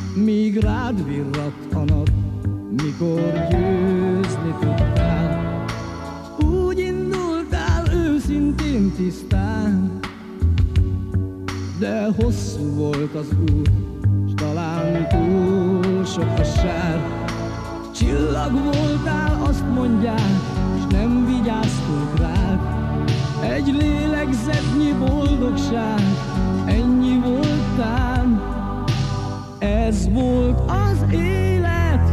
míg rád virradt a nap, mikor győzni tudtál. Úgy indultál őszintén tisztán, de hosszú volt az út, s talán túl sok a sár. Csillag voltál, azt mondják, s nem vigyáztunk rád. Egy lélegzetnyi boldogság, ennyi voltál. Ez volt az élet.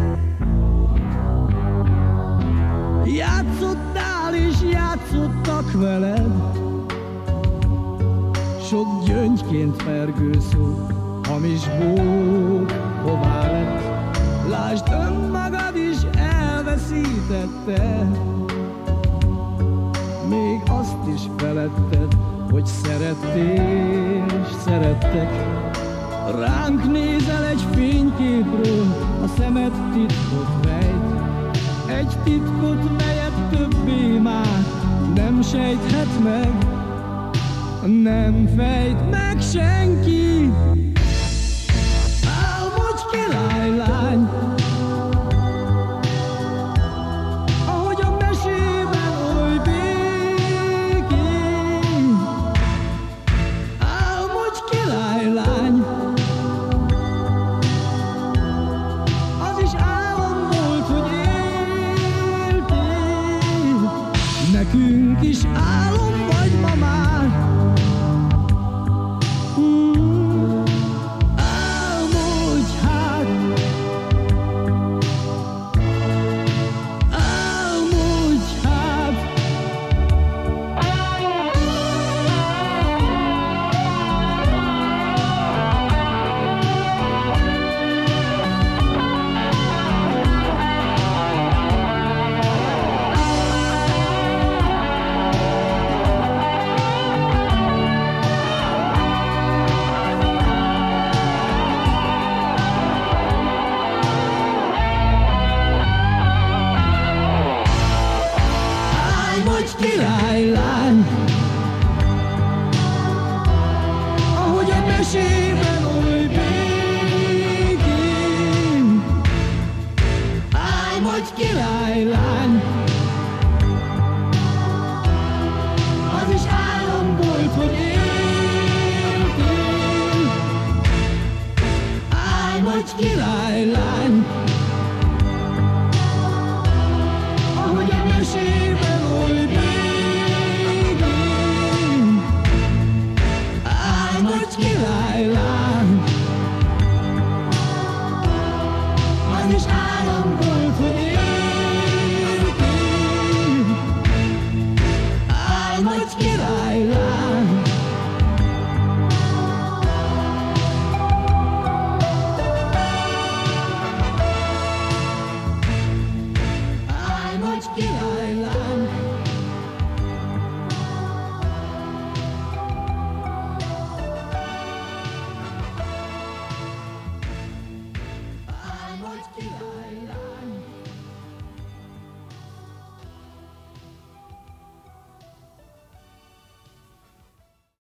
Játszottál és játszottak veled, sok gyöngyként fergő szó, hamis bók hová lett. Lásd, önmagad is elveszítette, még azt is feledted, hogy szerettél és szerettek. Ránk nézel egy fényképről, a szemed titkot rejt, egy titkot, melyet többé már nem sejthet meg, nem fejt meg senki. Álmodj, királylány, ahogy a mesében oly békén. Álmodj, királylány, az is álom volt, hogy éltél. Nekünk is álom vagy ma már. Királylány, ahogy a mesében oly békén. Álmodj, királylány, az is álom volt, hogy éltél. Álmodj, királylány, ahogy a mesében oly békén. Királylány, az is álom volt, hogy éltél. Álmodj, királylány, álmodj, királylány. Álmodj, király.